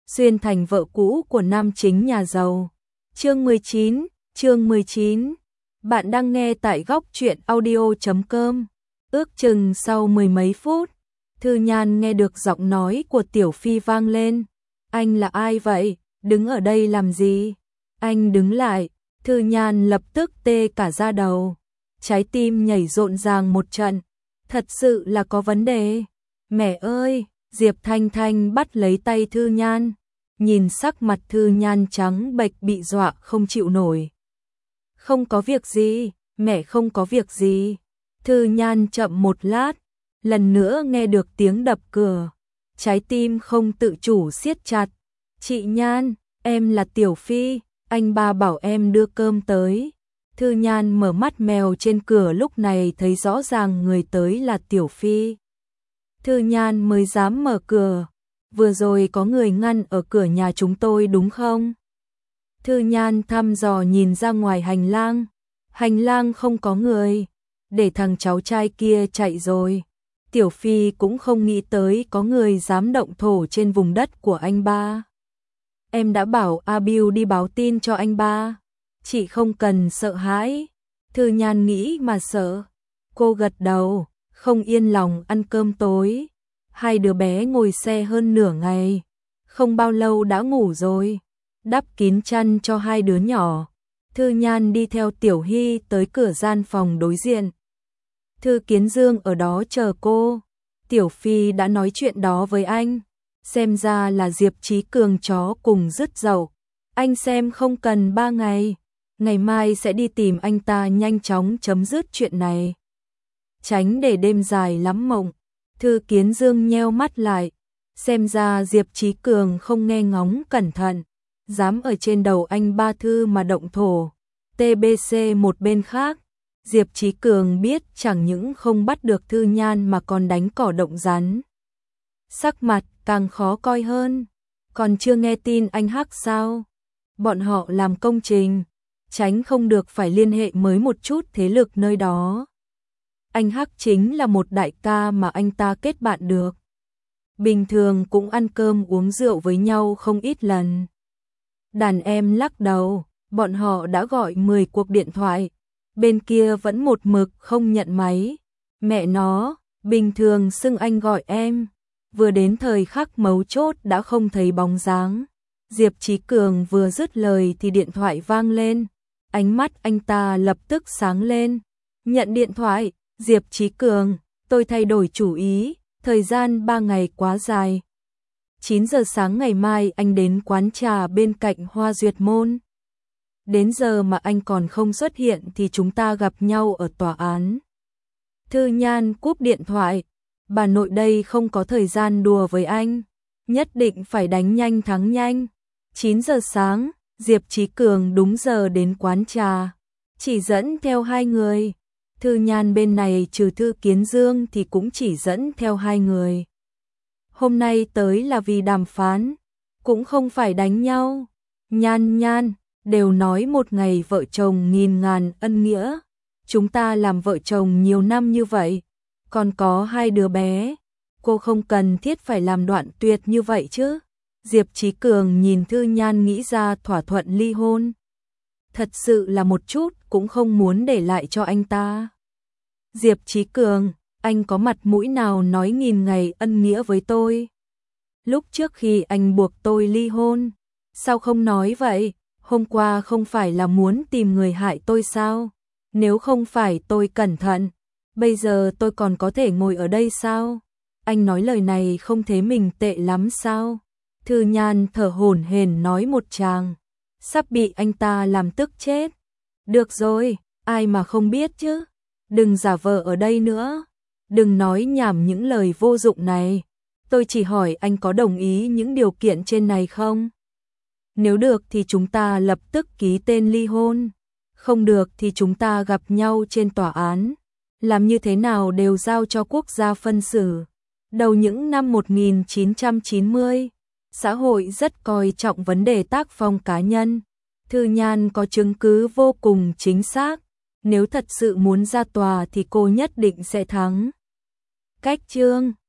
xuyên thành vợ cũ của nam chính nhà giàu. Chương 19. Bạn đang nghe tại góc truyện audio.com. Ước chừng sau mười mấy phút, Thư Nhan nghe được giọng nói của Tiểu Phi vang lên. Anh là ai vậy? Đứng ở đây làm gì? Anh đứng lại. Thư Nhan lập tức tê cả da đầu. Trái tim nhảy rộn ràng một trận. Thật sự là có vấn đề. Mẹ ơi! Diệp Thanh Thanh bắt lấy tay Thư Nhan. Nhìn sắc mặt Thư Nhan trắng bệch bị dọa không chịu nổi. Không có việc gì, mẹ không có việc gì. Thư Nhan chậm một lát, lần nữa nghe được tiếng đập cửa. Trái tim không tự chủ siết chặt. Chị Nhan, em là Tiểu Phi, anh ba bảo em đưa cơm tới. Thư Nhan mở mắt mèo trên cửa lúc này thấy rõ ràng người tới là Tiểu Phi. Thư Nhan mới dám mở cửa. Vừa rồi có người ngăn ở cửa nhà chúng tôi đúng không? Thư Nhan thăm dò nhìn ra ngoài hành lang. Hành lang không có người. Để thằng cháu trai kia chạy rồi. Tiểu Phi cũng không nghĩ tới có người dám động thổ trên vùng đất của anh ba. Em đã bảo A Biu đi báo tin cho anh ba. Chị không cần sợ hãi. Thư Nhan nghĩ mà sợ. Cô gật đầu, không yên lòng ăn cơm tối. Hai đứa bé ngồi xe hơn nửa ngày. Không bao lâu đã ngủ rồi. Đắp kín chăn cho hai đứa nhỏ. Thư Nhan đi theo Tiểu Hy tới cửa gian phòng đối diện. Thư Kiến Dương ở đó chờ cô. Tiểu Phi đã nói chuyện đó với anh. Xem ra là Diệp Chí Cường chó cùng dứt dậu. Anh xem không cần 3 ngày. Ngày mai sẽ đi tìm anh ta nhanh chóng chấm dứt chuyện này. Tránh để đêm dài lắm mộng. Thư Kiến Dương nheo mắt lại. Xem ra Diệp Chí Cường không nghe ngóng cẩn thận. Dám ở trên đầu anh ba Thư mà động thổ. TBC một bên khác. Diệp Chí Cường biết chẳng những không bắt được Thư Nhan mà còn đánh cỏ động rắn. Sắc mặt càng khó coi hơn. Còn chưa nghe tin anh Hắc sao? Bọn họ làm công trình. Tránh không được phải liên hệ mới một chút thế lực nơi đó. Anh Hắc chính là một đại ca mà anh ta kết bạn được. Bình thường cũng ăn cơm uống rượu với nhau không ít lần. Đàn em lắc đầu, bọn họ đã gọi 10 cuộc điện thoại. Bên kia vẫn một mực không nhận máy. Mẹ nó, bình thường xưng anh gọi em. Vừa đến thời khắc mấu chốt đã không thấy bóng dáng. Diệp Chí Cường vừa dứt lời thì điện thoại vang lên. Ánh mắt anh ta lập tức sáng lên. Nhận điện thoại, Diệp Chí Cường, tôi thay đổi chủ ý, thời gian 3 ngày quá dài. 9 giờ sáng ngày mai anh đến quán trà bên cạnh Hoa Duyệt Môn. Đến giờ mà anh còn không xuất hiện thì chúng ta gặp nhau ở tòa án. Thư Nhan cúp điện thoại. Bà nội đây không có thời gian đùa với anh. Nhất định phải đánh nhanh thắng nhanh. 9 giờ sáng, Diệp Chí Cường đúng giờ đến quán trà. Chỉ dẫn theo 2 người. Thư Nhan bên này trừ Thư Kiến Dương thì cũng chỉ dẫn theo 2 người. Hôm nay tới là vì đàm phán. Cũng không phải đánh nhau. Nhan, đều nói một ngày vợ chồng nghìn ngàn ân nghĩa. Chúng ta làm vợ chồng nhiều năm như vậy. Còn có 2 đứa bé. Cô không cần thiết phải làm đoạn tuyệt như vậy chứ. Diệp Chí Cường nhìn Thư Nhan nghĩ ra thỏa thuận ly hôn. Thật sự là một chút cũng không muốn để lại cho anh ta. Diệp Chí Cường, anh có mặt mũi nào nói nghìn ngày ân nghĩa với tôi? Lúc trước khi anh buộc tôi ly hôn, sao không nói vậy? Hôm qua không phải là muốn tìm người hại tôi sao? Nếu không phải tôi cẩn thận, bây giờ tôi còn có thể ngồi ở đây sao? Anh nói lời này không thấy mình tệ lắm sao? Thư Nhan thở hổn hển nói một tràng, sắp bị anh ta làm tức chết. Được rồi, ai mà không biết chứ? Đừng giả vờ ở đây nữa. Đừng nói nhảm những lời vô dụng này. Tôi chỉ hỏi anh có đồng ý những điều kiện trên này không? Nếu được thì chúng ta lập tức ký tên ly hôn. Không được thì chúng ta gặp nhau trên tòa án. Làm như thế nào đều giao cho quốc gia phân xử. Đầu những năm 1990, xã hội rất coi trọng vấn đề tác phong cá nhân. Thư Nhan có chứng cứ vô cùng chính xác. Nếu thật sự muốn ra tòa thì cô nhất định sẽ thắng. Cách chương